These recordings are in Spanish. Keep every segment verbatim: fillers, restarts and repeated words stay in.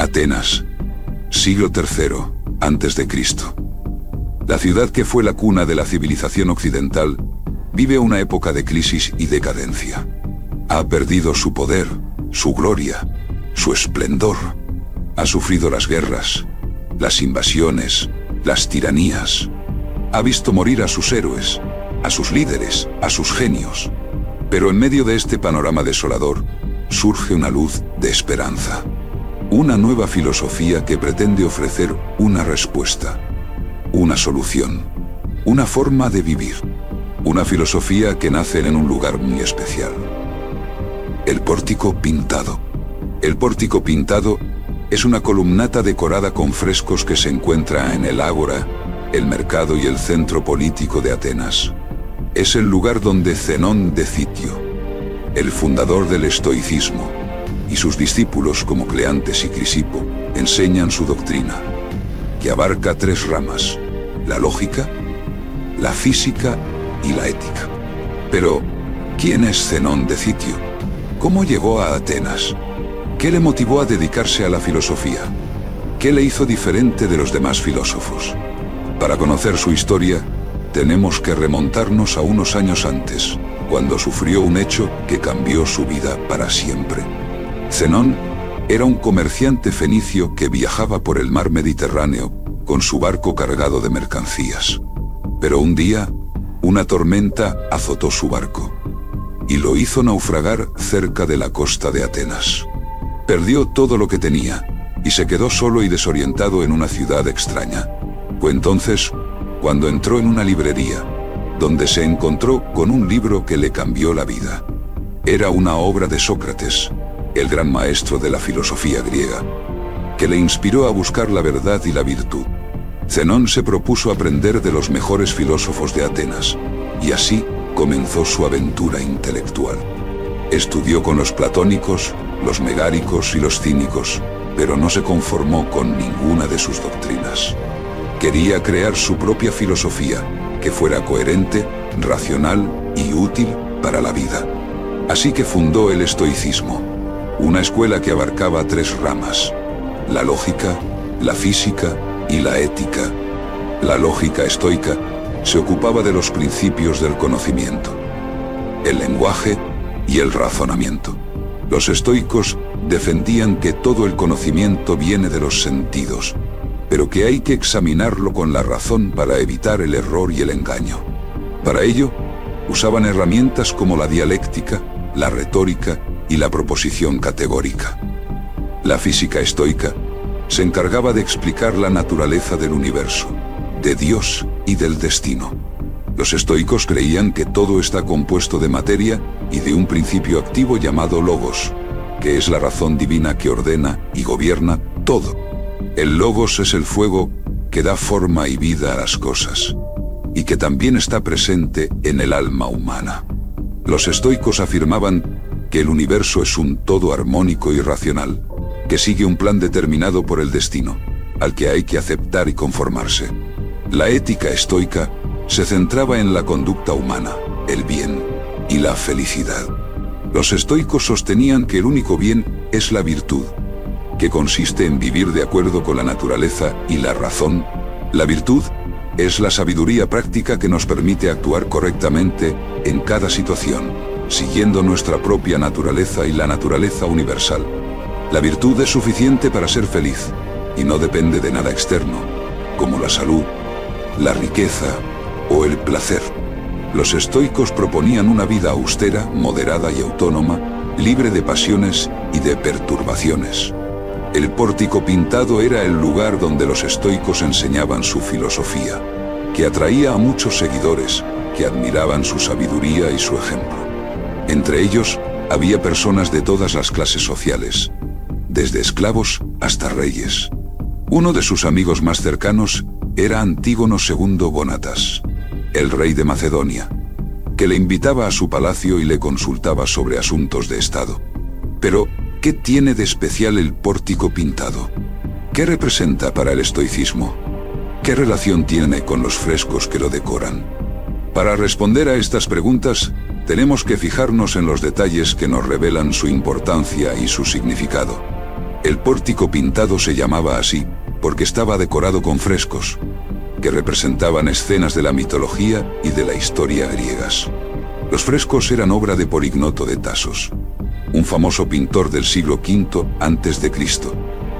Atenas, siglo tercero, antes de Cristo. La ciudad que fue la cuna de la civilización occidental vive una época de crisis y decadencia. Ha perdido su poder, su gloria, su esplendor. Ha sufrido las guerras, las invasiones, las tiranías. Ha visto morir a sus héroes, a sus líderes, a sus genios. Pero en medio de este panorama desolador, surge una luz de esperanza. Una nueva filosofía que pretende ofrecer una respuesta, una solución, una forma de vivir. Una filosofía que nace en un lugar muy especial. El pórtico pintado. El pórtico pintado es una columnata decorada con frescos que se encuentra en el ágora, el mercado y el centro político de Atenas. Es el lugar donde Zenón de Citio, el fundador del estoicismo, y sus discípulos como Cleantes y Crisipo enseñan su doctrina, que abarca tres ramas: la lógica, la física y la ética. Pero, ¿quién es Zenón de Citio? ¿Cómo llegó a Atenas? ¿Qué le motivó a dedicarse a la filosofía? ¿Qué le hizo diferente de los demás filósofos? Para conocer su historia, tenemos que remontarnos a unos años antes, cuando sufrió un hecho que cambió su vida para siempre. Zenón era un comerciante fenicio que viajaba por el mar Mediterráneo con su barco cargado de mercancías. Pero un día, una tormenta azotó su barco y lo hizo naufragar cerca de la costa de Atenas. Perdió todo lo que tenía y se quedó solo y desorientado en una ciudad extraña. Fue entonces cuando entró en una librería, donde se encontró con un libro que le cambió la vida. Era una obra de Sócrates, el gran maestro de la filosofía griega, que le inspiró a buscar la verdad y la virtud. Zenón se propuso aprender de los mejores filósofos de Atenas, y así comenzó su aventura intelectual. Estudió con los platónicos, los megáricos y los cínicos, pero no se conformó con ninguna de sus doctrinas. Quería crear su propia filosofía, que fuera coherente, racional y útil para la vida. Así que fundó el estoicismo, una escuela que abarcaba tres ramas: la lógica, la física y la ética. La lógica estoica se ocupaba de los principios del conocimiento, el lenguaje y el razonamiento. Los estoicos defendían que todo el conocimiento viene de los sentidos, pero que hay que examinarlo con la razón para evitar el error y el engaño. Para ello, usaban herramientas como la dialéctica, la retórica y la proposición categórica. La física estoica se encargaba de explicar la naturaleza del universo, de Dios y del destino. Los estoicos creían que todo está compuesto de materia y de un principio activo llamado logos, que es la razón divina que ordena y gobierna todo. El logos es el fuego que da forma y vida a las cosas, y que también está presente en el alma humana. Los estoicos afirmaban que el universo es un todo armónico y racional, que sigue un plan determinado por el destino, al que hay que aceptar y conformarse. La ética estoica se centraba en la conducta humana, el bien y la felicidad. Los estoicos sostenían que el único bien es la virtud, que consiste en vivir de acuerdo con la naturaleza y la razón. La virtud es la sabiduría práctica que nos permite actuar correctamente en cada situación, siguiendo nuestra propia naturaleza y la naturaleza universal. La virtud es suficiente para ser feliz y no depende de nada externo, como la salud, la riqueza o el placer. Los estoicos proponían una vida austera, moderada y autónoma, libre de pasiones y de perturbaciones. El pórtico pintado era el lugar donde los estoicos enseñaban su filosofía, que atraía a muchos seguidores que admiraban su sabiduría y su ejemplo. Entre ellos, había personas de todas las clases sociales, desde esclavos hasta reyes. Uno de sus amigos más cercanos era Antígono segundo Gónatas, el rey de Macedonia, que le invitaba a su palacio y le consultaba sobre asuntos de estado. Pero, ¿qué tiene de especial el pórtico pintado? ¿Qué representa para el estoicismo? ¿Qué relación tiene con los frescos que lo decoran? Para responder a estas preguntas, tenemos que fijarnos en los detalles que nos revelan su importancia y su significado. El pórtico pintado se llamaba así porque estaba decorado con frescos, que representaban escenas de la mitología y de la historia griegas. Los frescos eran obra de Polignoto de Tasos, un famoso pintor del siglo quinto antes de Cristo,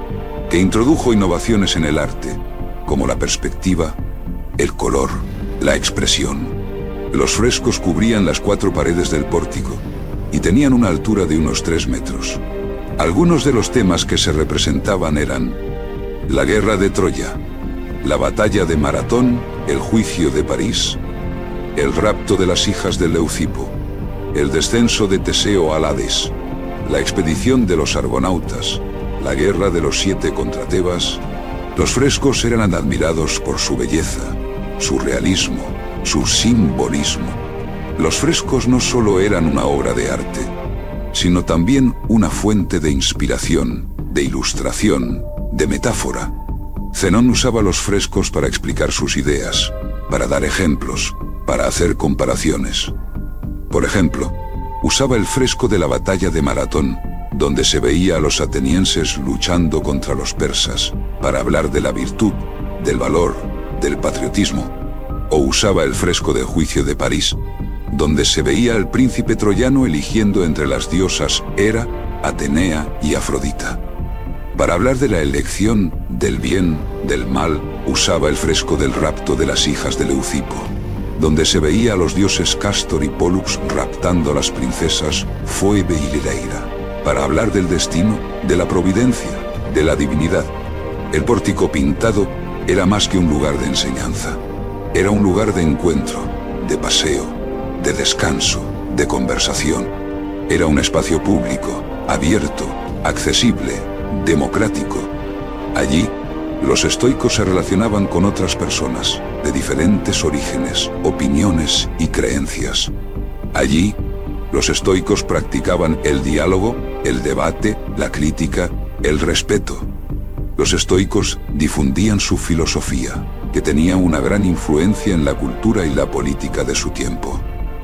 que introdujo innovaciones en el arte, como la perspectiva, el color, la expresión. Los frescos cubrían las cuatro paredes del pórtico y tenían una altura de unos tres metros. Algunos de los temas que se representaban eran la guerra de Troya, la batalla de Maratón, el juicio de París, el rapto de las hijas de Leucipo, el descenso de Teseo al Hades, la expedición de los argonautas, la guerra de los siete contra Tebas. Los frescos eran admirados por su belleza, su realismo, su simbolismo. Los frescos no solo eran una obra de arte, sino también una fuente de inspiración, de ilustración, de metáfora. Zenón usaba los frescos para explicar sus ideas, para dar ejemplos, para hacer comparaciones. Por ejemplo, usaba el fresco de la batalla de Maratón, donde se veía a los atenienses luchando contra los persas, para hablar de la virtud, del valor, del patriotismo. O usaba el fresco del juicio de París, donde se veía al príncipe troyano eligiendo entre las diosas Hera, Atenea y Afrodita. Para hablar de la elección, del bien, del mal, usaba el fresco del rapto de las hijas de Leucipo, donde se veía a los dioses Castor y Pólux raptando a las princesas Foebe y Lileira. Para hablar del destino, de la providencia, de la divinidad. El pórtico pintado era más que un lugar de enseñanza. Era un lugar de encuentro, de paseo, de descanso, de conversación. Era un espacio público, abierto, accesible, democrático. Allí, los estoicos se relacionaban con otras personas, de diferentes orígenes, opiniones y creencias. Allí, los estoicos practicaban el diálogo, el debate, la crítica, el respeto. Los estoicos difundían su filosofía, que tenía una gran influencia en la cultura y la política de su tiempo.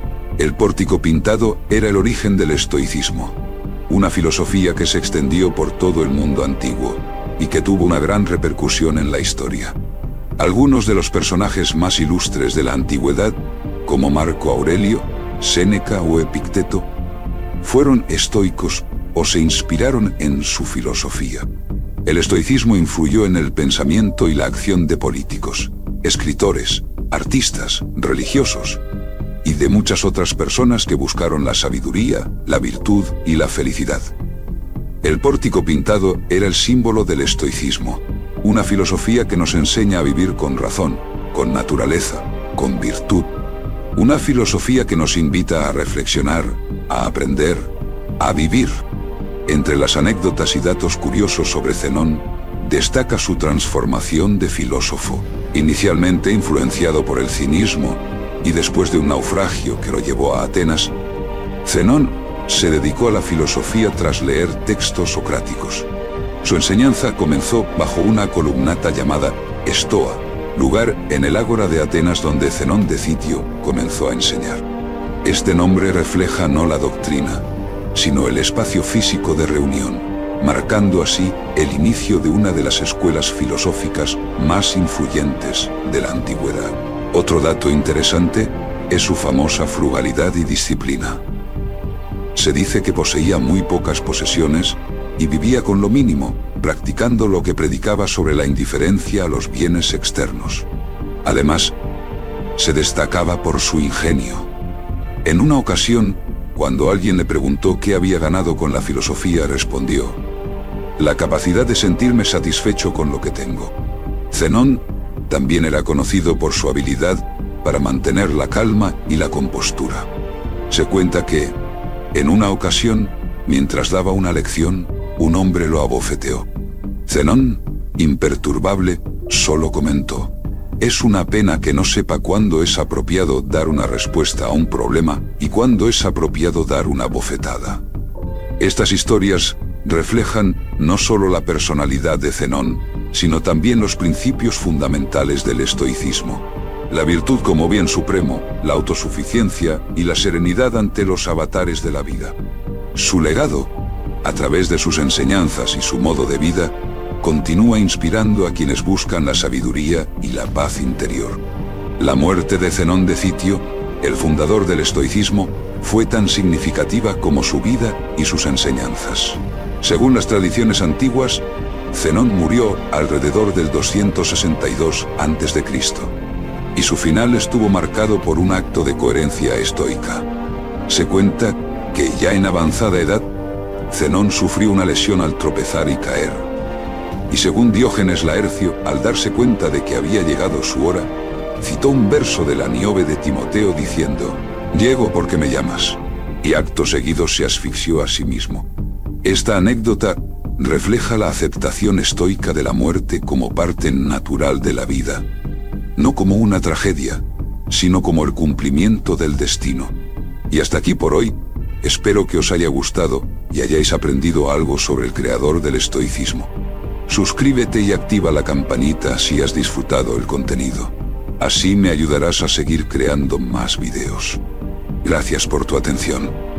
El pórtico pintado era el origen del estoicismo, una filosofía que se extendió por todo el mundo antiguo y que tuvo una gran repercusión en la historia. Algunos de los personajes más ilustres de la antigüedad, como Marco Aurelio, Séneca o Epicteto, fueron estoicos o se inspiraron en su filosofía. El estoicismo influyó en el pensamiento y la acción de políticos, escritores, artistas, religiosos y de muchas otras personas que buscaron la sabiduría, la virtud y la felicidad. El pórtico pintado era el símbolo del estoicismo, una filosofía que nos enseña a vivir con razón, con naturaleza, con virtud. Una filosofía que nos invita a reflexionar, a aprender, a vivir. Entre las anécdotas y datos curiosos sobre Zenón, destaca su transformación de filósofo, inicialmente influenciado por el cinismo, y después de un naufragio que lo llevó a Atenas. Zenón se dedicó a la filosofía tras leer textos socráticos. Su enseñanza comenzó bajo una columnata llamada Estoa, lugar en el ágora de Atenas donde Zenón de Citio comenzó a enseñar. Este nombre refleja no la doctrina, sino el espacio físico de reunión, marcando así el inicio de una de las escuelas filosóficas más influyentes de la antigüedad. Otro dato interesante es su famosa frugalidad y disciplina. Se dice que poseía muy pocas posesiones y vivía con lo mínimo, practicando lo que predicaba sobre la indiferencia a los bienes externos. Además, se destacaba por su ingenio. En una ocasión, cuando alguien le preguntó qué había ganado con la filosofía, respondió: la capacidad de sentirme satisfecho con lo que tengo. Zenón también era conocido por su habilidad para mantener la calma y la compostura. Se cuenta que, en una ocasión, mientras daba una lección, un hombre lo abofeteó. Zenón, imperturbable, solo comentó: es una pena que no sepa cuándo es apropiado dar una respuesta a un problema y cuándo es apropiado dar una bofetada. Estas historias reflejan no solo la personalidad de Zenón, sino también los principios fundamentales del estoicismo. La virtud como bien supremo, la autosuficiencia y la serenidad ante los avatares de la vida. Su legado a través de sus enseñanzas y su modo de vida, continúa inspirando a quienes buscan la sabiduría y la paz interior. La muerte de Zenón de Citio, el fundador del estoicismo, fue tan significativa como su vida y sus enseñanzas. Según las tradiciones antiguas, Zenón murió alrededor del doscientos sesenta y dos antes de Cristo, y su final estuvo marcado por un acto de coherencia estoica. Se cuenta que, ya en avanzada edad, Zenón sufrió una lesión al tropezar y caer. Y según Diógenes Laercio, al darse cuenta de que había llegado su hora, citó un verso de la Níobe de Timoteo diciendo: «Llego porque me llamas», y acto seguido se asfixió a sí mismo. Esta anécdota refleja la aceptación estoica de la muerte como parte natural de la vida, no como una tragedia, sino como el cumplimiento del destino. Y hasta aquí por hoy. Espero que os haya gustado y hayáis aprendido algo sobre el creador del estoicismo. Suscríbete y activa la campanita si has disfrutado el contenido. Así me ayudarás a seguir creando más videos. Gracias por tu atención.